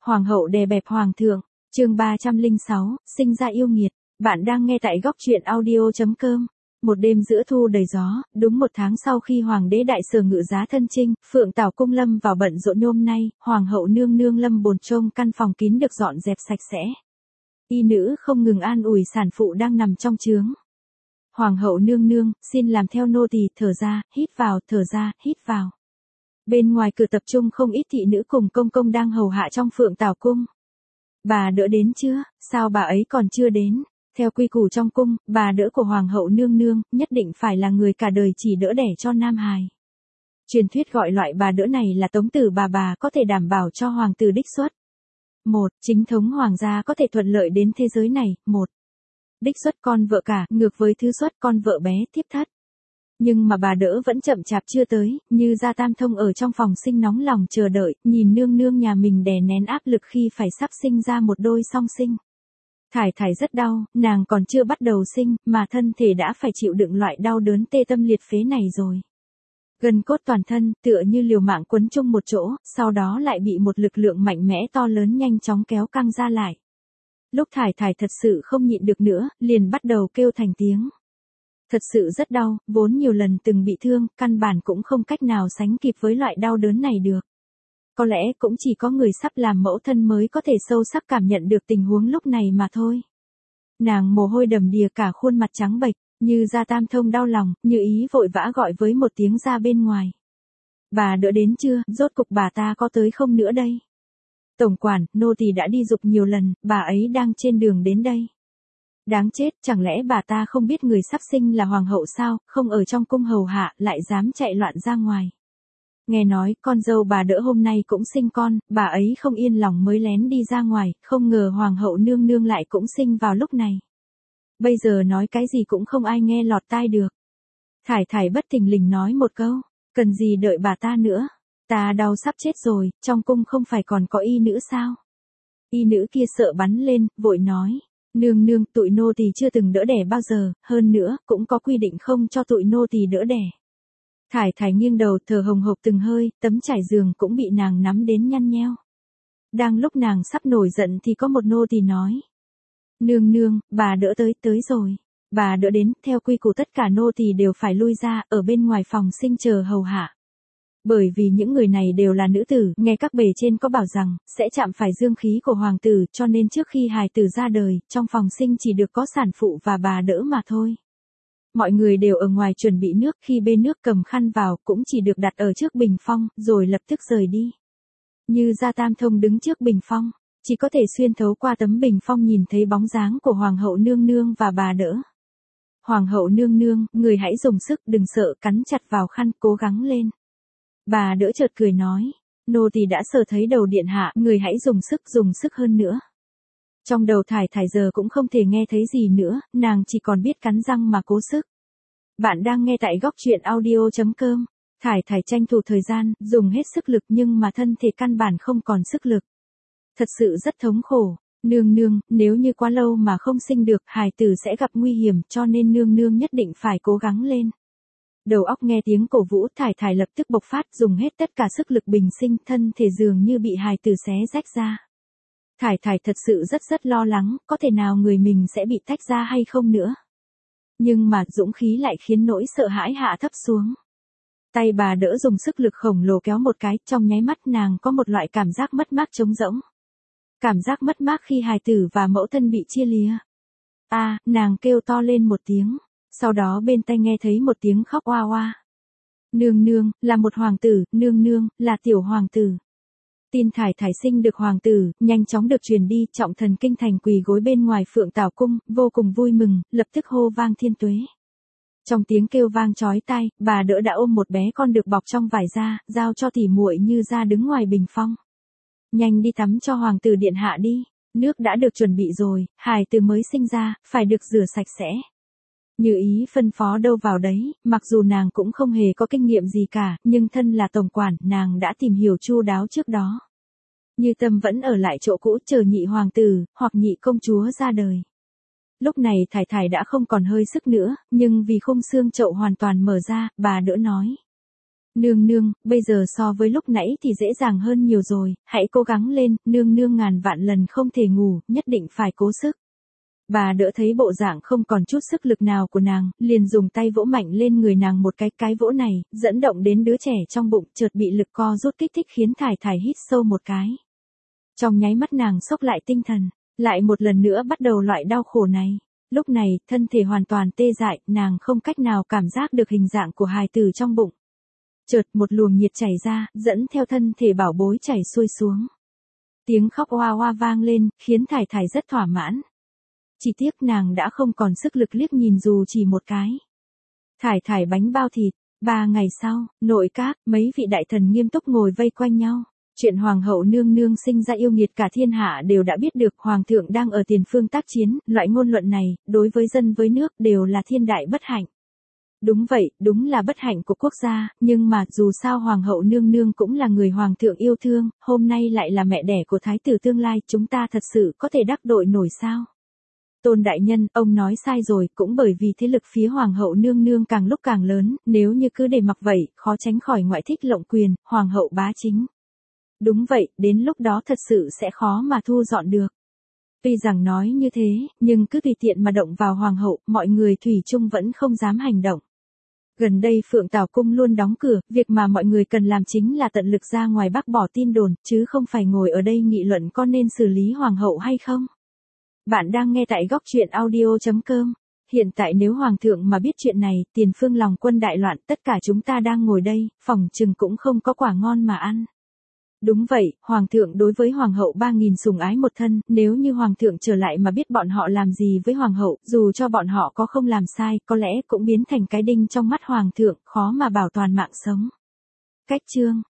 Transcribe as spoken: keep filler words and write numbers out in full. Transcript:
Hoàng hậu đè bẹp hoàng thượng, chương ba trăm lẻ sáu, sinh ra yêu nghiệt. Bạn đang nghe tại góc truyện audio chấm com. Một đêm giữa thu đầy gió, đúng một tháng sau khi hoàng đế đại sở ngự giá thân chinh, Phượng Tảo cung lâm vào bận rộn nhôm nay, hoàng hậu nương nương lâm bồn trông căn phòng kín được dọn dẹp sạch sẽ. Y nữ không ngừng an ủi sản phụ đang nằm trong trướng. Hoàng hậu nương nương, xin làm theo nô tỳ, thở ra, hít vào, thở ra, hít vào. Bên ngoài cửa tập trung không ít thị nữ cùng công công đang hầu hạ trong Phượng Tảo cung. Bà đỡ đến chưa? Sao bà ấy còn chưa đến? Theo quy củ trong cung, bà đỡ của hoàng hậu nương nương, nhất định phải là người cả đời chỉ đỡ đẻ cho nam hài. Truyền thuyết gọi loại bà đỡ này là tống tử bà bà có thể đảm bảo cho hoàng tử đích xuất. Một, chính thống hoàng gia có thể thuận lợi đến thế giới này. Một, đích xuất con vợ cả, ngược với thứ xuất con vợ bé, thiếp thất. Nhưng mà bà đỡ vẫn chậm chạp chưa tới, Như Gia Tam Thông ở trong phòng sinh nóng lòng chờ đợi, nhìn nương nương nhà mình đè nén áp lực khi phải sắp sinh ra một đôi song sinh. Thải Thải rất đau, nàng còn chưa bắt đầu sinh, mà thân thể đã phải chịu đựng loại đau đớn tê tâm liệt phế này rồi. Gân cốt toàn thân, tựa như liều mạng quấn chung một chỗ, sau đó lại bị một lực lượng mạnh mẽ to lớn nhanh chóng kéo căng ra lại. Lúc Thải Thải thật sự không nhịn được nữa, liền bắt đầu kêu thành tiếng. Thật sự rất đau, vốn nhiều lần từng bị thương, căn bản cũng không cách nào sánh kịp với loại đau đớn này được. Có lẽ cũng chỉ có người sắp làm mẫu thân mới có thể sâu sắc cảm nhận được tình huống lúc này mà thôi. Nàng mồ hôi đầm đìa cả khuôn mặt trắng bệch, Như Gia Tam Thông đau lòng, Như ý vội vã gọi với một tiếng ra bên ngoài. Bà đỡ đến chưa, rốt cục bà ta có tới không nữa đây? Tổng quản, nô tỳ đã đi giục nhiều lần, bà ấy đang trên đường đến đây. Đáng chết, chẳng lẽ bà ta không biết người sắp sinh là hoàng hậu sao, không ở trong cung hầu hạ, lại dám chạy loạn ra ngoài. Nghe nói, con dâu bà đỡ hôm nay cũng sinh con, bà ấy không yên lòng mới lén đi ra ngoài, không ngờ hoàng hậu nương nương lại cũng sinh vào lúc này. Bây giờ nói cái gì cũng không ai nghe lọt tai được. Thải Thải bất thình lình nói một câu, cần gì đợi bà ta nữa, ta đau sắp chết rồi, trong cung không phải còn có y nữ sao? Y nữ kia sợ bắn lên, vội nói. Nương nương, tụi nô tỳ chưa từng đỡ đẻ bao giờ, hơn nữa, cũng có quy định không cho tụi nô tỳ đỡ đẻ. Thải Thải nghiêng đầu thở hồng hộc từng hơi, tấm trải giường cũng bị nàng nắm đến nhăn nheo. Đang lúc nàng sắp nổi giận thì có một nô tỳ nói. Nương nương, bà đỡ tới, tới rồi. Bà đỡ đến, theo quy củ tất cả nô tỳ đều phải lui ra, ở bên ngoài phòng sinh chờ hầu hạ. Bởi vì những người này đều là nữ tử, nghe các bề trên có bảo rằng, sẽ chạm phải dương khí của hoàng tử, cho nên trước khi hài tử ra đời, trong phòng sinh chỉ được có sản phụ và bà đỡ mà thôi. Mọi người đều ở ngoài chuẩn bị nước, khi bê nước cầm khăn vào, cũng chỉ được đặt ở trước bình phong, rồi lập tức rời đi. Như Gia Tam Thông đứng trước bình phong, chỉ có thể xuyên thấu qua tấm bình phong nhìn thấy bóng dáng của hoàng hậu nương nương và bà đỡ. Hoàng hậu nương nương, người hãy dùng sức, đừng sợ, cắn chặt vào khăn, cố gắng lên. Bà đỡ chợt cười nói, nô tỳ đã sờ thấy đầu điện hạ, người hãy dùng sức, dùng sức hơn nữa. Trong đầu Thải Thải giờ cũng không thể nghe thấy gì nữa, nàng chỉ còn biết cắn răng mà cố sức. Bạn đang nghe tại góc truyện audio chấm com. Thải Thải tranh thủ thời gian, dùng hết sức lực nhưng mà thân thể căn bản không còn sức lực. Thật sự rất thống khổ. Nương nương, nếu như quá lâu mà không sinh được, hài tử sẽ gặp nguy hiểm, cho nên nương nương nhất định phải cố gắng lên. Đầu óc nghe tiếng cổ vũ, Thải Thải lập tức bộc phát, dùng hết tất cả sức lực bình sinh, thân thể dường như bị hài tử xé rách ra. Thải Thải thật sự rất rất lo lắng, có thể nào người mình sẽ bị tách ra hay không nữa. Nhưng mà dũng khí lại khiến nỗi sợ hãi hạ thấp xuống. Tay bà đỡ dùng sức lực khổng lồ kéo một cái, trong nháy mắt nàng có một loại cảm giác mất mát trống rỗng. Cảm giác mất mát khi hài tử và mẫu thân bị chia lìa. À, nàng kêu to lên một tiếng, sau đó bên tai nghe thấy một tiếng khóc oa oa. Nương nương, là một hoàng tử, nương nương, là tiểu hoàng tử. Tin Thải Thải sinh được hoàng tử, nhanh chóng được truyền đi, Trọng Thần kinh thành quỳ gối bên ngoài Phượng Tảo cung, vô cùng vui mừng, lập tức hô vang thiên tuế. Trong tiếng kêu vang chói tai, bà đỡ đã ôm một bé con được bọc trong vải da, giao cho tỉ muội Như Gia đứng ngoài bình phong. Nhanh đi tắm cho hoàng tử điện hạ đi, nước đã được chuẩn bị rồi, hài tử mới sinh ra, phải được rửa sạch sẽ. Như ý phân phó đâu vào đấy, mặc dù nàng cũng không hề có kinh nghiệm gì cả, nhưng thân là tổng quản, nàng đã tìm hiểu chu đáo trước đó. Như Tâm vẫn ở lại chỗ cũ chờ nhị hoàng tử, hoặc nhị công chúa ra đời. Lúc này Thải Thải đã không còn hơi sức nữa, nhưng vì khung xương chậu hoàn toàn mở ra, bà đỡ nói. Nương nương, bây giờ so với lúc nãy thì dễ dàng hơn nhiều rồi, hãy cố gắng lên, nương nương ngàn vạn lần không thể ngủ, nhất định phải cố sức. Bà đỡ thấy bộ dạng không còn chút sức lực nào của nàng, liền dùng tay vỗ mạnh lên người nàng một cái, cái vỗ này, dẫn động đến đứa trẻ trong bụng, chợt bị lực co rút kích thích khiến Thải Thải hít sâu một cái. Trong nháy mắt nàng xốc lại tinh thần, lại một lần nữa bắt đầu loại đau khổ này. Lúc này, thân thể hoàn toàn tê dại, nàng không cách nào cảm giác được hình dạng của hài tử trong bụng. Chợt một luồng nhiệt chảy ra, dẫn theo thân thể bảo bối chảy xuôi xuống. Tiếng khóc oa oa vang lên, khiến Thải Thải rất thỏa mãn. Chỉ tiếc nàng đã không còn sức lực liếc nhìn dù chỉ một cái. Thải Thải bánh bao thịt, ba ngày sau, nội các, mấy vị đại thần nghiêm túc ngồi vây quanh nhau. Chuyện hoàng hậu nương nương sinh ra yêu nghiệt cả thiên hạ đều đã biết được, hoàng thượng đang ở tiền phương tác chiến, loại ngôn luận này, đối với dân với nước đều là thiên đại bất hạnh. Đúng vậy, đúng là bất hạnh của quốc gia, nhưng mà dù sao hoàng hậu nương nương cũng là người hoàng thượng yêu thương, hôm nay lại là mẹ đẻ của thái tử tương lai, chúng ta thật sự có thể đắc tội nổi sao? Tôn đại nhân, ông nói sai rồi, cũng bởi vì thế lực phía hoàng hậu nương nương càng lúc càng lớn, nếu như cứ để mặc vậy, khó tránh khỏi ngoại thích lộng quyền, hoàng hậu bá chính. Đúng vậy, đến lúc đó thật sự sẽ khó mà thu dọn được. Tuy rằng nói như thế, nhưng cứ tùy tiện mà động vào hoàng hậu, mọi người thủy chung vẫn không dám hành động. Gần đây Phượng Tảo Cung luôn đóng cửa, việc mà mọi người cần làm chính là tận lực ra ngoài bác bỏ tin đồn, chứ không phải ngồi ở đây nghị luận có nên xử lý hoàng hậu hay không. Bạn đang nghe tại góc truyện audio chấm com. Hiện tại nếu hoàng thượng mà biết chuyện này, tiền phương lòng quân đại loạn, tất cả chúng ta đang ngồi đây, phòng chừng cũng không có quả ngon mà ăn. Đúng vậy, hoàng thượng đối với hoàng hậu ba nghìn sủng ái một thân, nếu như hoàng thượng trở lại mà biết bọn họ làm gì với hoàng hậu, dù cho bọn họ có không làm sai, có lẽ cũng biến thành cái đinh trong mắt hoàng thượng, khó mà bảo toàn mạng sống. Cách chương